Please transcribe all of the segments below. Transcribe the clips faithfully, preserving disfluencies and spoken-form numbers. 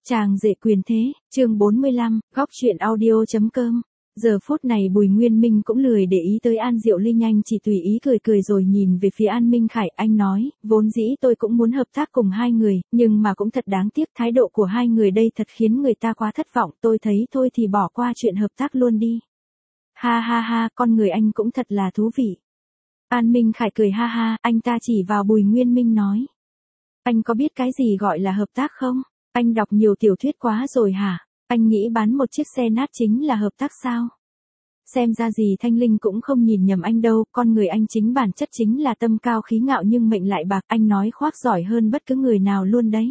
Chàng rể quyền thế, chương bốn mươi lăm, góc truyện audio.com. Giờ phút này Bùi Nguyên Minh cũng lười để ý tới An Diệu Linh, anh chỉ tùy ý cười cười rồi nhìn về phía An Minh Khải, anh nói, vốn dĩ tôi cũng muốn hợp tác cùng hai người, nhưng mà cũng thật đáng tiếc, thái độ của hai người đây thật khiến người ta quá thất vọng, tôi thấy thôi thì bỏ qua chuyện hợp tác luôn đi. Ha ha ha, con người anh cũng thật là thú vị. An Minh Khải cười ha ha, anh ta chỉ vào Bùi Nguyên Minh nói. Anh có biết cái gì gọi là hợp tác không? Anh đọc nhiều tiểu thuyết quá rồi hả? Anh nghĩ bán một chiếc xe nát chính là hợp tác sao? Xem ra gì Thanh Linh cũng không nhìn nhầm anh đâu, con người anh chính bản chất chính là tâm cao khí ngạo nhưng mệnh lại bạc, anh nói khoác giỏi hơn bất cứ người nào luôn đấy.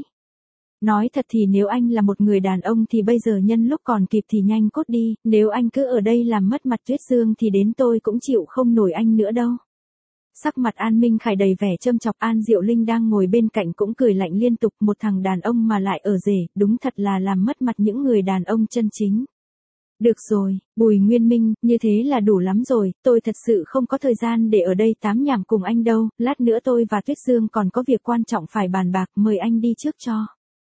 Nói thật thì nếu anh là một người đàn ông thì bây giờ nhân lúc còn kịp thì nhanh cốt đi, nếu anh cứ ở đây làm mất mặt Tuyết Dương thì đến tôi cũng chịu không nổi anh nữa đâu. Sắc mặt An Minh Khải đầy vẻ châm chọc, An Diệu Linh đang ngồi bên cạnh cũng cười lạnh liên tục, một thằng đàn ông mà lại ở rể, đúng thật là làm mất mặt những người đàn ông chân chính. Được rồi, Bùi Nguyên Minh, như thế là đủ lắm rồi, tôi thật sự không có thời gian để ở đây tám nhảm cùng anh đâu, lát nữa tôi và Tuyết Dương còn có việc quan trọng phải bàn bạc, mời anh đi trước cho.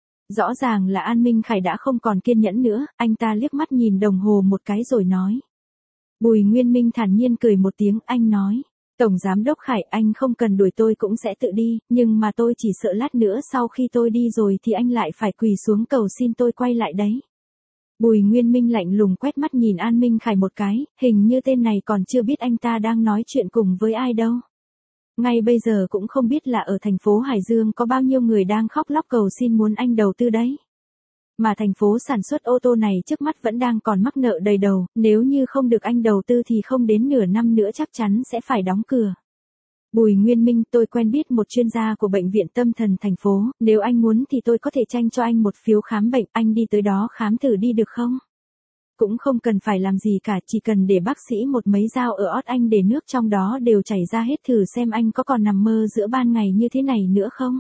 Rõ ràng là An Minh Khải đã không còn kiên nhẫn nữa, anh ta liếc mắt nhìn đồng hồ một cái rồi nói. Bùi Nguyên Minh thản nhiên cười một tiếng, anh nói. Tổng Giám Đốc Khải, anh không cần đuổi tôi cũng sẽ tự đi, nhưng mà tôi chỉ sợ lát nữa sau khi tôi đi rồi thì anh lại phải quỳ xuống cầu xin tôi quay lại đấy. Bùi Nguyên Minh lạnh lùng quét mắt nhìn An Minh Khải một cái, hình như tên này còn chưa biết anh ta đang nói chuyện cùng với ai đâu. Ngay bây giờ cũng không biết là ở thành phố Hải Dương có bao nhiêu người đang khóc lóc cầu xin muốn anh đầu tư đấy. Mà thành phố sản xuất ô tô này trước mắt vẫn đang còn mắc nợ đầy đầu, nếu như không được anh đầu tư thì không đến nửa năm nữa chắc chắn sẽ phải đóng cửa. Bùi Nguyên Minh, tôi quen biết một chuyên gia của bệnh viện tâm thần thành phố, nếu anh muốn thì tôi có thể tranh cho anh một phiếu khám bệnh, anh đi tới đó khám thử đi được không? Cũng không cần phải làm gì cả, chỉ cần để bác sĩ một mấy dao ở ót anh để nước trong đó đều chảy ra hết thử xem anh có còn nằm mơ giữa ban ngày như thế này nữa không?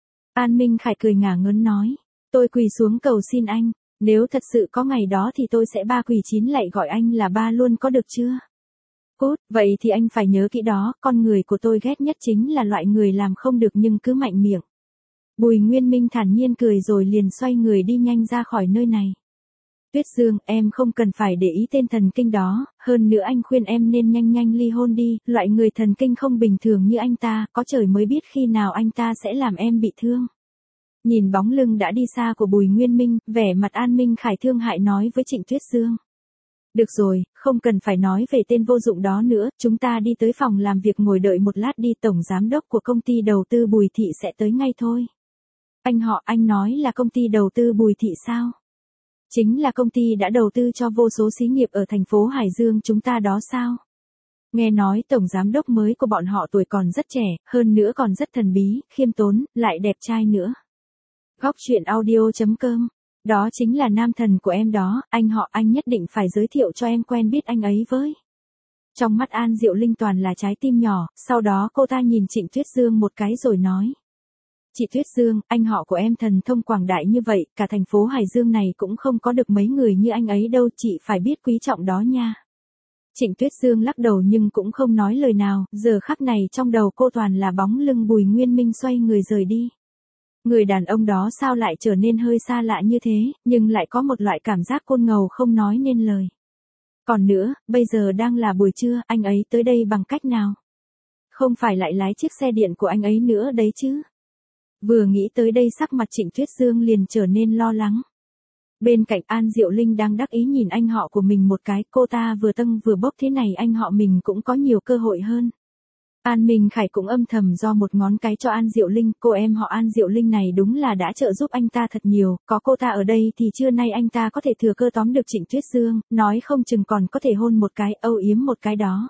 An Minh Khải cười ngả ngớn nói. Tôi quỳ xuống cầu xin anh, nếu thật sự có ngày đó thì tôi sẽ ba quỳ chín lạy gọi anh là ba luôn, có được chưa? Cút, vậy thì anh phải nhớ kỹ đó, con người của tôi ghét nhất chính là loại người làm không được nhưng cứ mạnh miệng. Bùi Nguyên Minh thản nhiên cười rồi liền xoay người đi nhanh ra khỏi nơi này. Tuyết Dương, em không cần phải để ý tên thần kinh đó, hơn nữa anh khuyên em nên nhanh nhanh ly hôn đi, loại người thần kinh không bình thường như anh ta, có trời mới biết khi nào anh ta sẽ làm em bị thương. Nhìn bóng lưng đã đi xa của Bùi Nguyên Minh, vẻ mặt An Minh Khải thương hại nói với Trịnh Tuyết Dương. Được rồi, không cần phải nói về tên vô dụng đó nữa, chúng ta đi tới phòng làm việc ngồi đợi một lát đi, tổng giám đốc của công ty đầu tư Bùi Thị sẽ tới ngay thôi. Anh họ, anh nói là công ty đầu tư Bùi Thị sao? Chính là công ty đã đầu tư cho vô số xí nghiệp ở thành phố Hải Dương chúng ta đó sao? Nghe nói tổng giám đốc mới của bọn họ tuổi còn rất trẻ, hơn nữa còn rất thần bí, khiêm tốn, lại đẹp trai nữa. Góc truyện audio.com. Đó chính là nam thần của em đó, anh họ, anh nhất định phải giới thiệu cho em quen biết anh ấy với. Trong mắt An Diệu Linh toàn là trái tim nhỏ, sau đó cô ta nhìn Trịnh Tuyết Dương một cái rồi nói. Chị Tuyết Dương, anh họ của em thần thông quảng đại như vậy, cả thành phố Hải Dương này cũng không có được mấy người như anh ấy đâu, chị phải biết quý trọng đó nha. Trịnh Tuyết Dương lắc đầu nhưng cũng không nói lời nào, giờ khắc này trong đầu cô toàn là bóng lưng Bùi Nguyên Minh xoay người rời đi. Người đàn ông đó sao lại trở nên hơi xa lạ như thế, nhưng lại có một loại cảm giác côn ngầu không nói nên lời. Còn nữa, bây giờ đang là buổi trưa, anh ấy tới đây bằng cách nào? Không phải lại lái chiếc xe điện của anh ấy nữa đấy chứ? Vừa nghĩ tới đây sắc mặt Trịnh Tuyết Dương liền trở nên lo lắng. Bên cạnh An Diệu Linh đang đắc ý nhìn anh họ của mình một cái, cô ta vừa tâng vừa bốc thế này anh họ mình cũng có nhiều cơ hội hơn. An Minh Khải cũng âm thầm do một ngón cái cho An Diệu Linh, cô em họ An Diệu Linh này đúng là đã trợ giúp anh ta thật nhiều, có cô ta ở đây thì trưa nay anh ta có thể thừa cơ tóm được Trịnh Tuyết Dương, nói không chừng còn có thể hôn một cái, âu yếm một cái đó.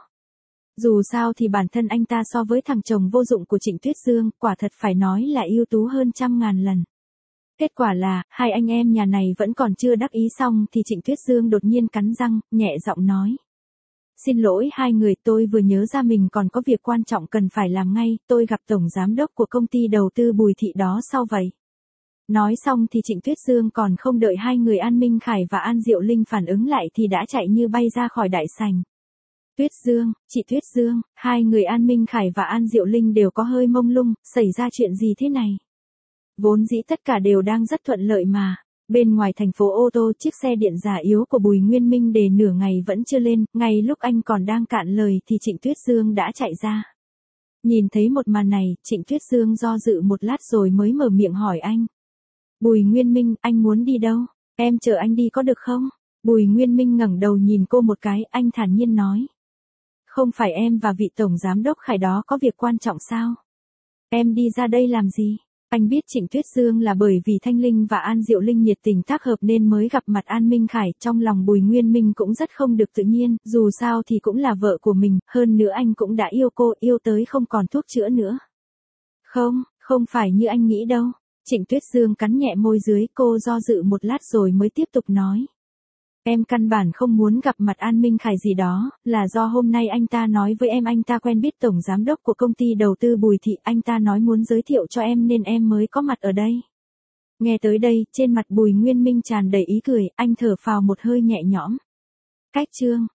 Dù sao thì bản thân anh ta so với thằng chồng vô dụng của Trịnh Tuyết Dương, quả thật phải nói là ưu tú hơn trăm ngàn lần. Kết quả là, hai anh em nhà này vẫn còn chưa đắc ý xong thì Trịnh Tuyết Dương đột nhiên cắn răng, nhẹ giọng nói. Xin lỗi hai người, tôi vừa nhớ ra mình còn có việc quan trọng cần phải làm ngay, tôi gặp tổng giám đốc của công ty đầu tư Bùi Thị đó sau vậy. Nói xong thì Trịnh Tuyết Dương còn không đợi hai người An Minh Khải và An Diệu Linh phản ứng lại thì đã chạy như bay ra khỏi đại sảnh. Tuyết Dương, chị Tuyết Dương, hai người An Minh Khải và An Diệu Linh đều có hơi mông lung, xảy ra chuyện gì thế này? Vốn dĩ tất cả đều đang rất thuận lợi mà. Bên ngoài thành phố ô tô chiếc xe điện già yếu của Bùi Nguyên Minh để nửa ngày vẫn chưa lên, ngay lúc anh còn đang cạn lời thì Trịnh Tuyết Dương đã chạy ra. Nhìn thấy một màn này, Trịnh Tuyết Dương do dự một lát rồi mới mở miệng hỏi anh. Bùi Nguyên Minh, anh muốn đi đâu? Em chờ anh đi có được không? Bùi Nguyên Minh ngẩng đầu nhìn cô một cái, anh thản nhiên nói. Không phải em và vị tổng giám đốc Khải đó có việc quan trọng sao? Em đi ra đây làm gì? Anh biết Trịnh Tuyết Dương là bởi vì Thanh Linh và An Diệu Linh nhiệt tình tác hợp nên mới gặp mặt An Minh Khải, trong lòng Bùi Nguyên Minh cũng rất không được tự nhiên, dù sao thì cũng là vợ của mình, hơn nữa anh cũng đã yêu cô, yêu tới không còn thuốc chữa nữa. Không, không phải như anh nghĩ đâu. Trịnh Tuyết Dương cắn nhẹ môi dưới, cô do dự một lát rồi mới tiếp tục nói. Em căn bản không muốn gặp mặt An Minh Khải gì đó, là do hôm nay anh ta nói với em anh ta quen biết tổng giám đốc của công ty đầu tư Bùi Thị, anh ta nói muốn giới thiệu cho em nên em mới có mặt ở đây. Nghe tới đây, trên mặt Bùi Nguyên Minh tràn đầy ý cười, anh thở phào một hơi nhẹ nhõm. Cách chương